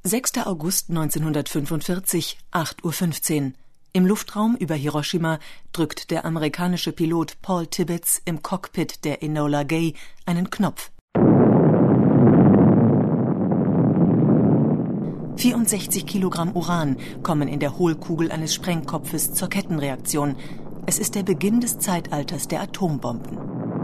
6. August 1945, 8:15 Uhr. Im Luftraum über Hiroshima drückt der amerikanische Pilot Paul Tibbets im Cockpit der Enola Gay einen Knopf. 64 Kilogramm Uran kommen in der Hohlkugel eines Sprengkopfes zur Kettenreaktion. Es ist der Beginn des Zeitalters der Atombomben.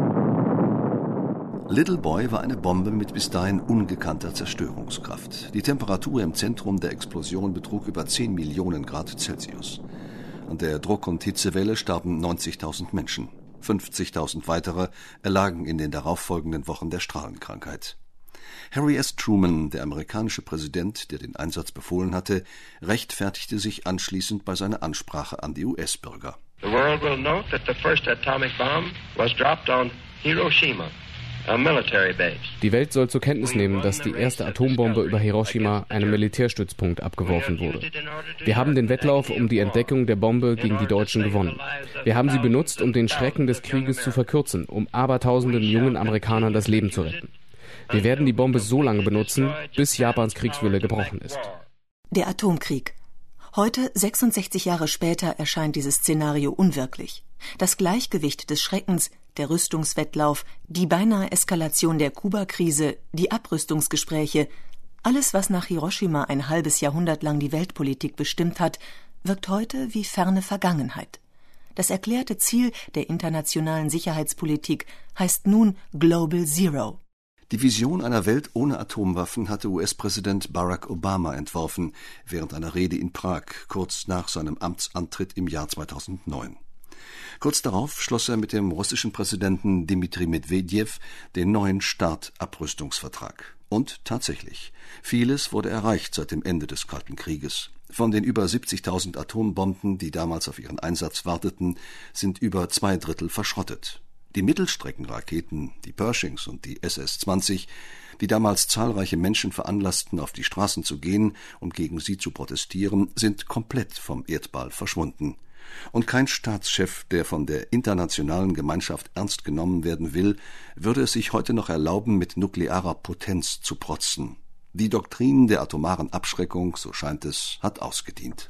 Little Boy war eine Bombe mit bis dahin ungekannter Zerstörungskraft. Die Temperatur im Zentrum der Explosion betrug über 10 Millionen Grad Celsius. An der Druck- und Hitzewelle starben 90.000 Menschen. 50.000 weitere erlagen in den darauffolgenden Wochen der Strahlenkrankheit. Harry S. Truman, der amerikanische Präsident, der den Einsatz befohlen hatte, rechtfertigte sich anschließend bei seiner Ansprache an die US-Bürger. The world will note that the first atomic bomb was dropped on Hiroshima, a military base. Die Welt soll zur Kenntnis nehmen, dass die erste Atombombe über Hiroshima, einem Militärstützpunkt, abgeworfen wurde. Wir haben den Wettlauf um die Entdeckung der Bombe gegen die Deutschen gewonnen. Wir haben sie benutzt, um den Schrecken des Krieges zu verkürzen, um abertausenden jungen Amerikanern das Leben zu retten. Wir werden die Bombe so lange benutzen, bis Japans Kriegswille gebrochen ist. Der Atomkrieg. Heute, 66 Jahre später, erscheint dieses Szenario unwirklich. Das Gleichgewicht des Schreckens, der Rüstungswettlauf, die beinahe Eskalation der Kuba-Krise, die Abrüstungsgespräche, alles, was nach Hiroshima ein halbes Jahrhundert lang die Weltpolitik bestimmt hat, wirkt heute wie ferne Vergangenheit. Das erklärte Ziel der internationalen Sicherheitspolitik heißt nun Global Zero. Die Vision einer Welt ohne Atomwaffen hatte US-Präsident Barack Obama entworfen, während einer Rede in Prag, kurz nach seinem Amtsantritt im Jahr 2009. Kurz darauf schloss er mit dem russischen Präsidenten Dmitri Medwedew den neuen START-Abrüstungsvertrag. Und tatsächlich, vieles wurde erreicht seit dem Ende des Kalten Krieges. Von den über 70.000 Atombomben, die damals auf ihren Einsatz warteten, sind über 2/3 verschrottet. Die Mittelstreckenraketen, die Pershings und die SS-20, die damals zahlreiche Menschen veranlassten, auf die Straßen zu gehen und gegen sie zu protestieren, sind komplett vom Erdball verschwunden. Und kein Staatschef, der von der internationalen Gemeinschaft ernst genommen werden will, würde es sich heute noch erlauben, mit nuklearer Potenz zu protzen. Die Doktrin der atomaren Abschreckung, so scheint es, hat ausgedient.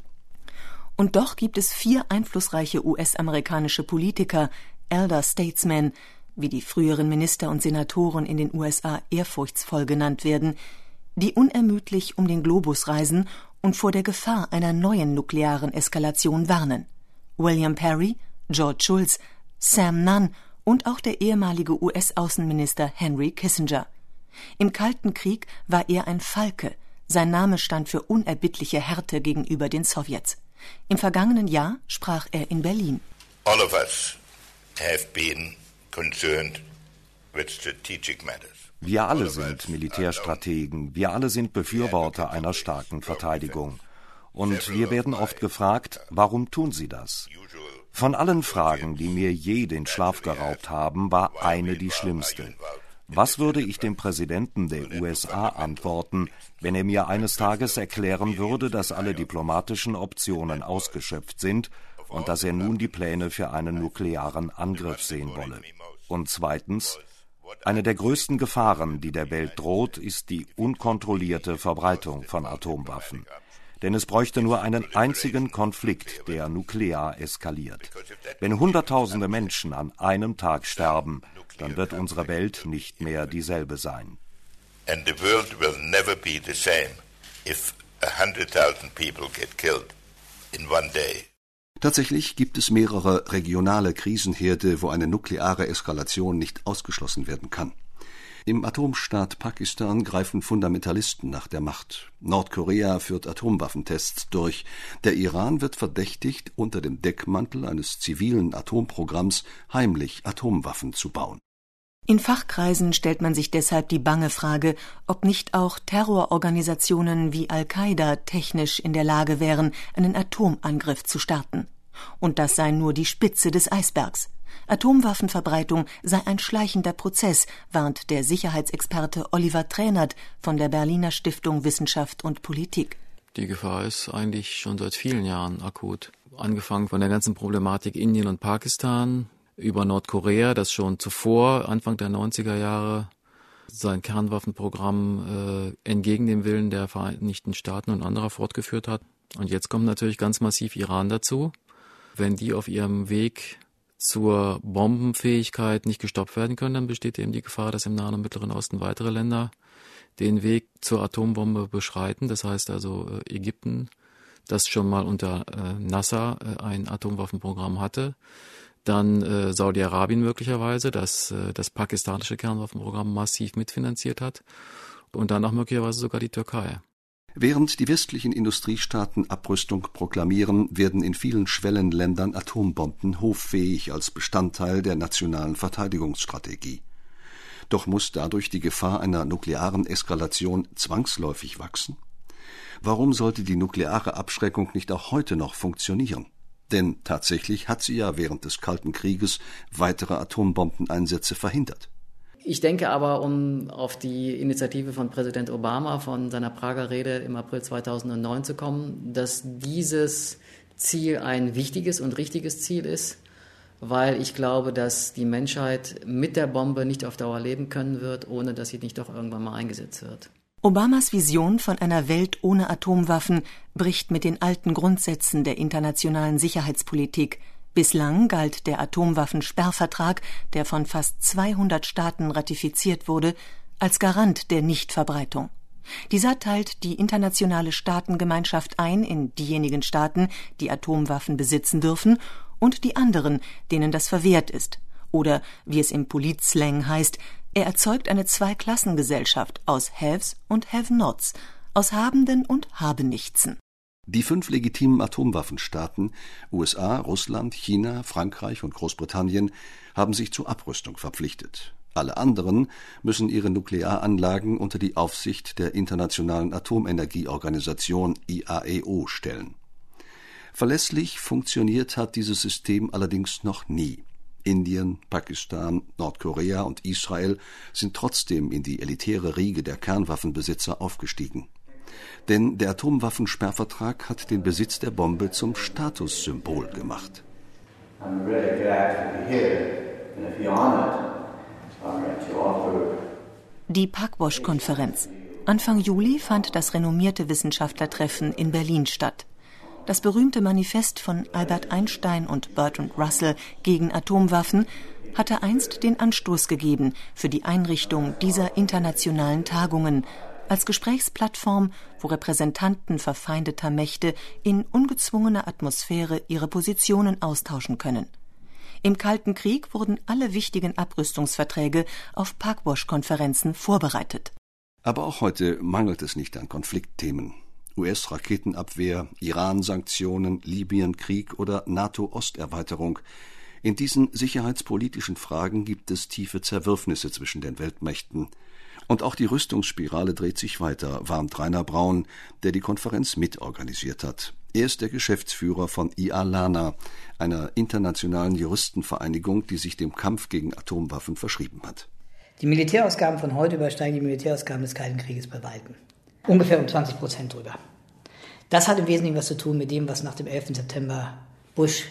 Und doch gibt es 4 einflussreiche US-amerikanische Politiker, Elder Statesmen, wie die früheren Minister und Senatoren in den USA ehrfurchtsvoll genannt werden, die unermüdlich um den Globus reisen und vor der Gefahr einer neuen nuklearen Eskalation warnen. William Perry, George Shultz, Sam Nunn und auch der ehemalige US-Außenminister Henry Kissinger. Im Kalten Krieg war er ein Falke. Sein Name stand für unerbittliche Härte gegenüber den Sowjets. Im vergangenen Jahr sprach er in Berlin. All of us have been concerned with strategic matters. Wir alle sind Militärstrategen, wir alle sind Befürworter einer starken Verteidigung. Und wir werden oft gefragt, warum tun Sie das? Von allen Fragen, die mir je den Schlaf geraubt haben, war eine die schlimmste. Was würde ich dem Präsidenten der USA antworten, wenn er mir eines Tages erklären würde, dass alle diplomatischen Optionen ausgeschöpft sind und dass er nun die Pläne für einen nuklearen Angriff sehen wolle? Und zweitens, eine der größten Gefahren, die der Welt droht, ist die unkontrollierte Verbreitung von Atomwaffen. Denn es bräuchte nur einen einzigen Konflikt, der nuklear eskaliert. Wenn Hunderttausende Menschen an einem Tag sterben, dann wird unsere Welt nicht mehr dieselbe sein. And the world will never be the same if 100,000 people get killed in one day. Tatsächlich gibt es mehrere regionale Krisenherde, wo eine nukleare Eskalation nicht ausgeschlossen werden kann. Im Atomstaat Pakistan greifen Fundamentalisten nach der Macht. Nordkorea führt Atomwaffentests durch. Der Iran wird verdächtigt, unter dem Deckmantel eines zivilen Atomprogramms heimlich Atomwaffen zu bauen. In Fachkreisen stellt man sich deshalb die bange Frage, ob nicht auch Terrororganisationen wie Al-Qaida technisch in der Lage wären, einen Atomangriff zu starten. Und das sei nur die Spitze des Eisbergs. Atomwaffenverbreitung sei ein schleichender Prozess, warnt der Sicherheitsexperte Oliver Traenert von der Berliner Stiftung Wissenschaft und Politik. Die Gefahr ist eigentlich schon seit vielen Jahren akut. Angefangen von der ganzen Problematik Indien und Pakistan, über Nordkorea, das schon zuvor, Anfang der 90er Jahre, sein Kernwaffenprogramm entgegen dem Willen der Vereinigten Staaten und anderer fortgeführt hat. Und jetzt kommt natürlich ganz massiv Iran dazu. Wenn die auf ihrem Weg zur Bombenfähigkeit nicht gestoppt werden können, dann besteht eben die Gefahr, dass im Nahen und Mittleren Osten weitere Länder den Weg zur Atombombe beschreiten. Das heißt also Ägypten, das schon mal unter Nasser ein Atomwaffenprogramm hatte. Dann Saudi-Arabien möglicherweise, das das pakistanische Kernwaffenprogramm massiv mitfinanziert hat. Und dann auch möglicherweise sogar die Türkei. Während die westlichen Industriestaaten Abrüstung proklamieren, werden in vielen Schwellenländern Atombomben hoffähig als Bestandteil der nationalen Verteidigungsstrategie. Doch muss dadurch die Gefahr einer nuklearen Eskalation zwangsläufig wachsen? Warum sollte die nukleare Abschreckung nicht auch heute noch funktionieren? Denn tatsächlich hat sie ja während des Kalten Krieges weitere Atombombeneinsätze verhindert. Ich denke aber, um auf die Initiative von Präsident Obama von seiner Prager Rede im April 2009 zu kommen, dass dieses Ziel ein wichtiges und richtiges Ziel ist, weil ich glaube, dass die Menschheit mit der Bombe nicht auf Dauer leben können wird, ohne dass sie nicht doch irgendwann mal eingesetzt wird. Obamas Vision von einer Welt ohne Atomwaffen bricht mit den alten Grundsätzen der internationalen Sicherheitspolitik. Bislang galt der Atomwaffensperrvertrag, der von fast 200 Staaten ratifiziert wurde, als Garant der Nichtverbreitung. Dieser teilt die internationale Staatengemeinschaft ein in diejenigen Staaten, die Atomwaffen besitzen dürfen, und die anderen, denen das verwehrt ist. Oder, wie es im Politslang heißt, er erzeugt eine Zweiklassengesellschaft aus Haves und Have-Nots, aus Habenden und Habenichtsen. Die 5 legitimen Atomwaffenstaaten USA, Russland, China, Frankreich und Großbritannien haben sich zur Abrüstung verpflichtet. Alle anderen müssen ihre Nuklearanlagen unter die Aufsicht der Internationalen Atomenergieorganisation IAEO stellen. Verlässlich funktioniert hat dieses System allerdings noch nie. Indien, Pakistan, Nordkorea und Israel sind trotzdem in die elitäre Riege der Kernwaffenbesitzer aufgestiegen. Denn der Atomwaffensperrvertrag hat den Besitz der Bombe zum Statussymbol gemacht. Die Pugwash-Konferenz. Anfang Juli fand das renommierte Wissenschaftlertreffen in Berlin statt. Das berühmte Manifest von Albert Einstein und Bertrand Russell gegen Atomwaffen hatte einst den Anstoß gegeben für die Einrichtung dieser internationalen Tagungen als Gesprächsplattform, wo Repräsentanten verfeindeter Mächte in ungezwungener Atmosphäre ihre Positionen austauschen können. Im Kalten Krieg wurden alle wichtigen Abrüstungsverträge auf Pugwash-Konferenzen vorbereitet. Aber auch heute mangelt es nicht an Konfliktthemen. US-Raketenabwehr, Iran-Sanktionen, Libyen-Krieg oder NATO-Osterweiterung. In diesen sicherheitspolitischen Fragen gibt es tiefe Zerwürfnisse zwischen den Weltmächten. Und auch die Rüstungsspirale dreht sich weiter, warnt Rainer Braun, der die Konferenz mitorganisiert hat. Er ist der Geschäftsführer von IALANA, einer internationalen Juristenvereinigung, die sich dem Kampf gegen Atomwaffen verschrieben hat. Die Militärausgaben von heute übersteigen die Militärausgaben des Kalten Krieges bei weitem. Ungefähr um 20% drüber. Das hat im Wesentlichen was zu tun mit dem, was nach dem 11. September Bush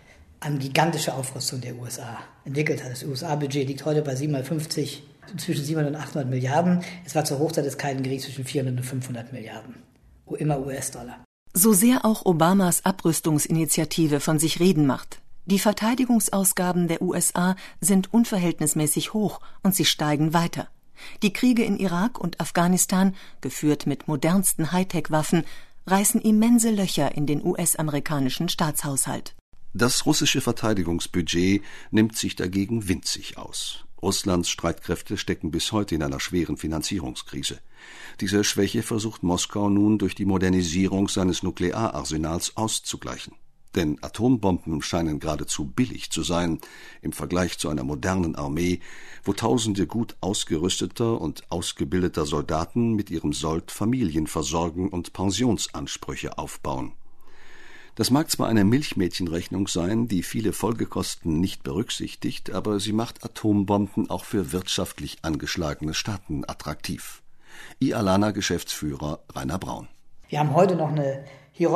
an gigantischer Aufrüstung der USA entwickelt hat. Das USA-Budget liegt heute bei 750, zwischen 700 und 800 Milliarden. Es war zur Hochzeit des Kalten Kriegs zwischen 400 und 500 Milliarden. Immer US-Dollar. So sehr auch Obamas Abrüstungsinitiative von sich reden macht. Die Verteidigungsausgaben der USA sind unverhältnismäßig hoch und sie steigen weiter. Die Kriege in Irak und Afghanistan, geführt mit modernsten Hightech-Waffen, reißen immense Löcher in den US-amerikanischen Staatshaushalt. Das russische Verteidigungsbudget nimmt sich dagegen winzig aus. Russlands Streitkräfte stecken bis heute in einer schweren Finanzierungskrise. Diese Schwäche versucht Moskau nun durch die Modernisierung seines Nukleararsenals auszugleichen. Denn Atombomben scheinen geradezu billig zu sein im Vergleich zu einer modernen Armee, wo Tausende gut ausgerüsteter und ausgebildeter Soldaten mit ihrem Sold Familien versorgen und Pensionsansprüche aufbauen. Das mag zwar eine Milchmädchenrechnung sein, die viele Folgekosten nicht berücksichtigt, aber sie macht Atombomben auch für wirtschaftlich angeschlagene Staaten attraktiv. IALANA-Geschäftsführer Rainer Braun. Wir haben heute noch eine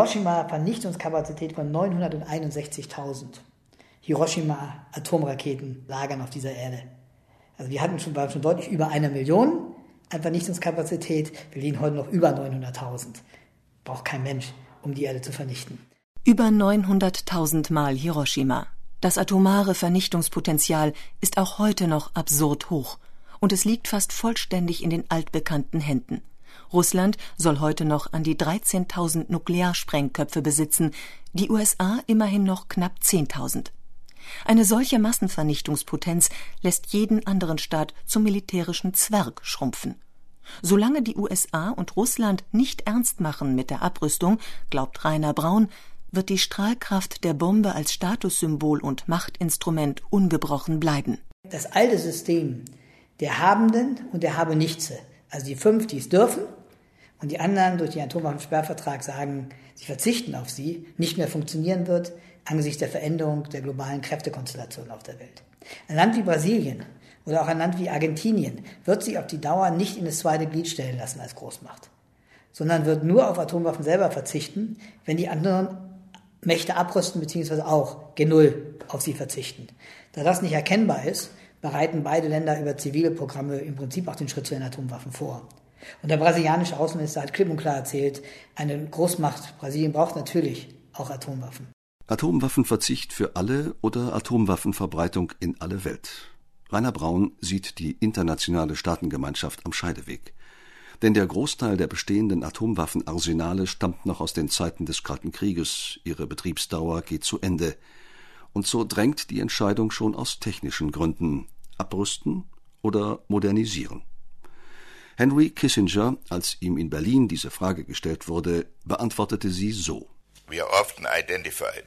Hiroshima-Vernichtungskapazität von 961.000 Hiroshima-Atomraketen lagern auf dieser Erde. Also wir waren schon deutlich über 1 Million an Vernichtungskapazität. Wir liegen heute noch über 900.000. Braucht kein Mensch, um die Erde zu vernichten. Über 900.000 Mal Hiroshima. Das atomare Vernichtungspotenzial ist auch heute noch absurd hoch. Und es liegt fast vollständig in den altbekannten Händen. Russland soll heute noch an die 13.000 Nuklearsprengköpfe besitzen, die USA immerhin noch knapp 10.000. Eine solche Massenvernichtungspotenz lässt jeden anderen Staat zum militärischen Zwerg schrumpfen. Solange die USA und Russland nicht ernst machen mit der Abrüstung, glaubt Rainer Braun, wird die Strahlkraft der Bombe als Statussymbol und Machtinstrument ungebrochen bleiben. Das alte System der Habenden und der Habenichtse, also die 5, die es dürfen, und die anderen durch den Atomwaffensperrvertrag sagen, sie verzichten auf sie, nicht mehr funktionieren wird angesichts der Veränderung der globalen Kräftekonstellation auf der Welt. Ein Land wie Brasilien oder auch ein Land wie Argentinien wird sich auf die Dauer nicht in das zweite Glied stellen lassen als Großmacht, sondern wird nur auf Atomwaffen selber verzichten, wenn die anderen Mächte abrüsten bzw. auch G0 auf sie verzichten. Da das nicht erkennbar ist, bereiten beide Länder über zivile Programme im Prinzip auch den Schritt zu den Atomwaffen vor. Und der brasilianische Außenminister hat klipp und klar erzählt, eine Großmacht Brasilien braucht natürlich auch Atomwaffen. Atomwaffenverzicht für alle oder Atomwaffenverbreitung in alle Welt? Rainer Braun sieht die internationale Staatengemeinschaft am Scheideweg. Denn der Großteil der bestehenden Atomwaffenarsenale stammt noch aus den Zeiten des Kalten Krieges, ihre Betriebsdauer geht zu Ende. Und so drängt die Entscheidung schon aus technischen Gründen: abrüsten oder modernisieren. Henry Kissinger, als ihm in Berlin diese Frage gestellt wurde, beantwortete sie so: We are often identified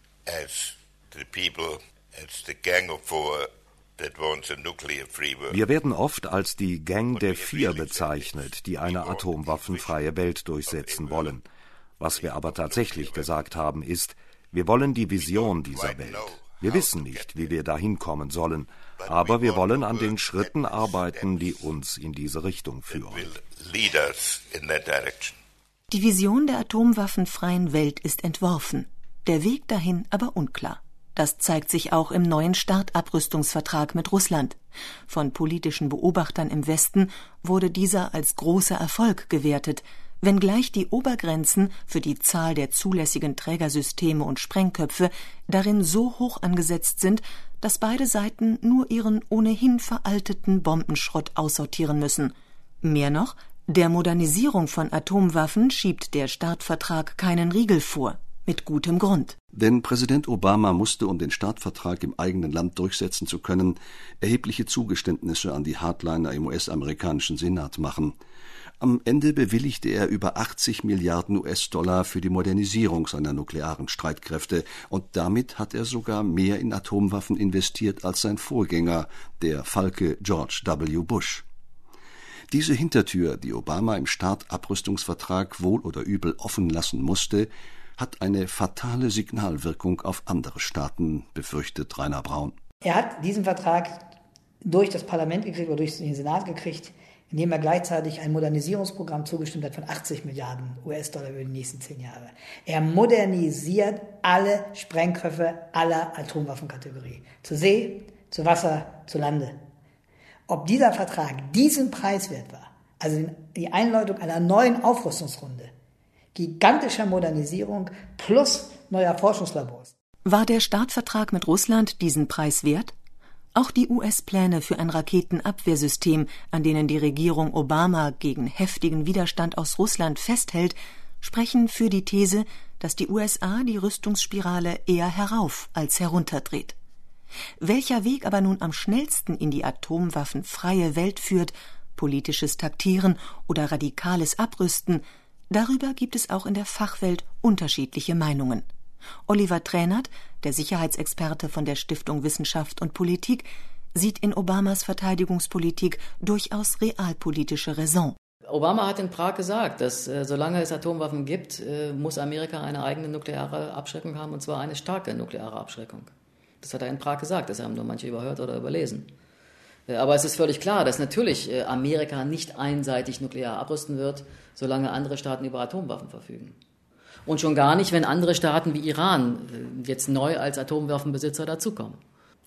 as the people, as the gang of four that wants a nuclear-free world. Wir werden oft als die Gang der 4 bezeichnet, die eine atomwaffenfreie Welt durchsetzen wollen. Was wir aber tatsächlich gesagt haben, ist, wir wollen die Vision dieser Welt. Wir wissen nicht, wie wir dahin kommen sollen, aber wir wollen an den Schritten arbeiten, die uns in diese Richtung führen. Die Vision der atomwaffenfreien Welt ist entworfen, der Weg dahin aber unklar. Das zeigt sich auch im neuen START-Abrüstungsvertrag mit Russland. Von politischen Beobachtern im Westen wurde dieser als großer Erfolg gewertet, wenngleich die Obergrenzen für die Zahl der zulässigen Trägersysteme und Sprengköpfe darin so hoch angesetzt sind, dass beide Seiten nur ihren ohnehin veralteten Bombenschrott aussortieren müssen. Mehr noch, der Modernisierung von Atomwaffen schiebt der START-Vertrag keinen Riegel vor. Mit gutem Grund. Denn Präsident Obama musste, um den START-Vertrag im eigenen Land durchsetzen zu können, erhebliche Zugeständnisse an die Hardliner im US-amerikanischen Senat machen. Am Ende bewilligte er über 80 Milliarden US-Dollar für die Modernisierung seiner nuklearen Streitkräfte, und damit hat er sogar mehr in Atomwaffen investiert als sein Vorgänger, der Falke George W. Bush. Diese Hintertür, die Obama im START-Abrüstungsvertrag wohl oder übel offen lassen musste, hat eine fatale Signalwirkung auf andere Staaten, befürchtet Rainer Braun. Er hat diesen Vertrag durch das Parlament gekriegt oder durch den Senat gekriegt, indem er gleichzeitig ein Modernisierungsprogramm zugestimmt hat von 80 Milliarden US-Dollar über die nächsten 10 Jahre. Er modernisiert alle Sprengköpfe aller Atomwaffenkategorie. Zu See, zu Wasser, zu Lande. Ob dieser Vertrag diesen Preis wert war, also die Einläutung einer neuen Aufrüstungsrunde, gigantischer Modernisierung plus neuer Forschungslabors. War der START-Vertrag mit Russland diesen Preis wert? Auch die US-Pläne für ein Raketenabwehrsystem, an denen die Regierung Obama gegen heftigen Widerstand aus Russland festhält, sprechen für die These, dass die USA die Rüstungsspirale eher herauf als herunterdreht. Welcher Weg aber nun am schnellsten in die atomwaffenfreie Welt führt, politisches Taktieren oder radikales Abrüsten, darüber gibt es auch in der Fachwelt unterschiedliche Meinungen. Oliver Traenert, der Sicherheitsexperte von der Stiftung Wissenschaft und Politik, sieht in Obamas Verteidigungspolitik durchaus realpolitische Raison. Obama hat in Prag gesagt, dass solange es Atomwaffen gibt, muss Amerika eine eigene nukleare Abschreckung haben, und zwar eine starke nukleare Abschreckung. Das hat er in Prag gesagt, das haben nur manche überhört oder überlesen. Aber es ist völlig klar, dass natürlich Amerika nicht einseitig nuklear abrüsten wird, solange andere Staaten über Atomwaffen verfügen. Und schon gar nicht, wenn andere Staaten wie Iran jetzt neu als Atomwaffenbesitzer dazukommen.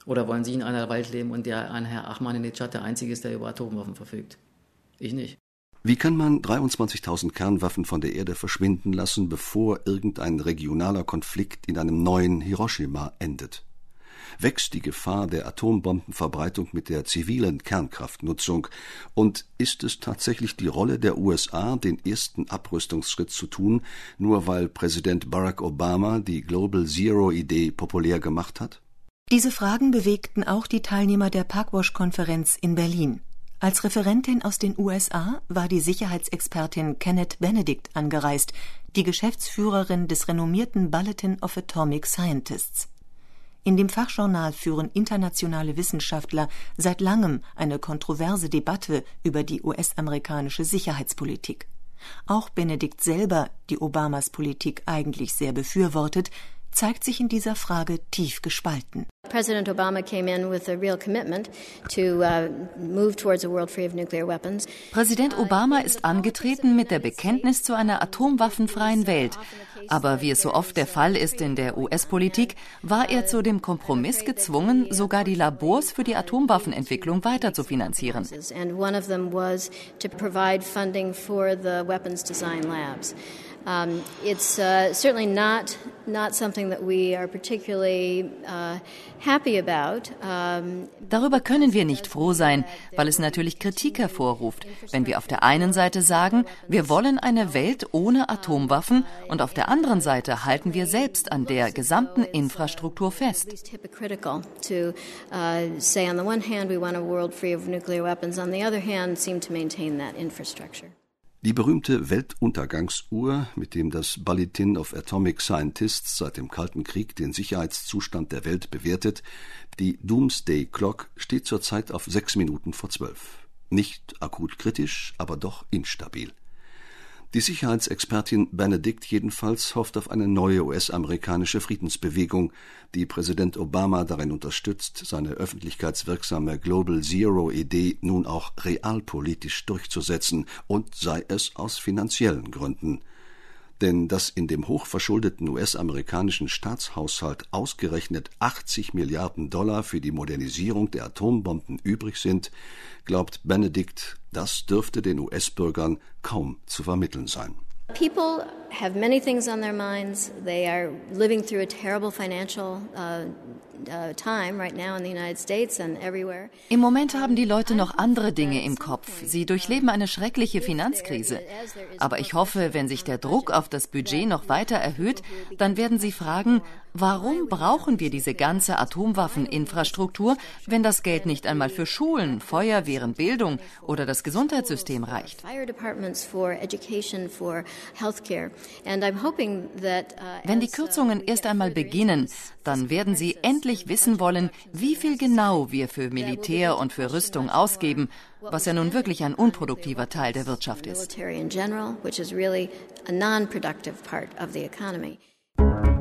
Oder wollen Sie in einer Welt leben, in der ein Herr Ahmadinejad der Einzige ist, der über Atomwaffen verfügt? Ich nicht. Wie kann man 23.000 Kernwaffen von der Erde verschwinden lassen, bevor irgendein regionaler Konflikt in einem neuen Hiroshima endet? Wächst die Gefahr der Atombombenverbreitung mit der zivilen Kernkraftnutzung? Und ist es tatsächlich die Rolle der USA, den ersten Abrüstungsschritt zu tun, nur weil Präsident Barack Obama die Global Zero-Idee populär gemacht hat? Diese Fragen bewegten auch die Teilnehmer der Pugwash-Konferenz in Berlin. Als Referentin aus den USA war die Sicherheitsexpertin Kenneth Benedict angereist, die Geschäftsführerin des renommierten Bulletin of Atomic Scientists. In dem Fachjournal führen internationale Wissenschaftler seit langem eine kontroverse Debatte über die US-amerikanische Sicherheitspolitik. Auch Benedict selber, die Obamas Politik eigentlich sehr befürwortet, zeigt sich in dieser Frage tief gespalten. President Obama came in with a real commitment to move towards a world free of nuclear weapons. Präsident Obama ist angetreten mit der Bekenntnis zu einer atomwaffenfreien Welt. Aber wie es so oft der Fall ist in der US-Politik, war er zu dem Kompromiss gezwungen, sogar die Labors für die Atomwaffenentwicklung weiter zu finanzieren. And one of them was to provide funding for the weapons design labs. It's certainly not something that we are particularly happy about. Darüber können wir nicht froh sein, weil es natürlich Kritik hervorruft, wenn wir auf der einen Seite sagen, wir wollen eine Welt ohne Atomwaffen und auf der anderen Seite halten wir selbst an der gesamten Infrastruktur fest. Die berühmte Weltuntergangsuhr, mit dem das Bulletin of Atomic Scientists seit dem Kalten Krieg den Sicherheitszustand der Welt bewertet, die Doomsday Clock, steht zurzeit auf 6 Minuten vor 12. Nicht akut kritisch, aber doch instabil. Die Sicherheitsexpertin Benedict jedenfalls hofft auf eine neue US-amerikanische Friedensbewegung, die Präsident Obama darin unterstützt, seine öffentlichkeitswirksame Global Zero-Idee nun auch realpolitisch durchzusetzen, und sei es aus finanziellen Gründen. Denn dass in dem hochverschuldeten US-amerikanischen Staatshaushalt ausgerechnet 80 Milliarden $ für die Modernisierung der Atombomben übrig sind, glaubt Benedict, das dürfte den US-Bürgern kaum zu vermitteln sein. People have many things on their minds. They are living through a terrible financial time right now in the United States and everywhere. Im Moment haben die Leute noch andere Dinge im Kopf. Sie durchleben eine schreckliche Finanzkrise. Aber ich hoffe, wenn sich der Druck auf das Budget noch weiter erhöht, dann werden sie fragen, warum brauchen wir diese ganze Atomwaffeninfrastruktur, wenn das Geld nicht einmal für Schulen, Feuerwehren, Bildung oder das Gesundheitssystem reicht? Wenn die Kürzungen erst einmal beginnen, dann werden sie endlich wissen wollen, wie viel genau wir für Militär und für Rüstung ausgeben, was ja nun wirklich ein unproduktiver Teil der Wirtschaft ist.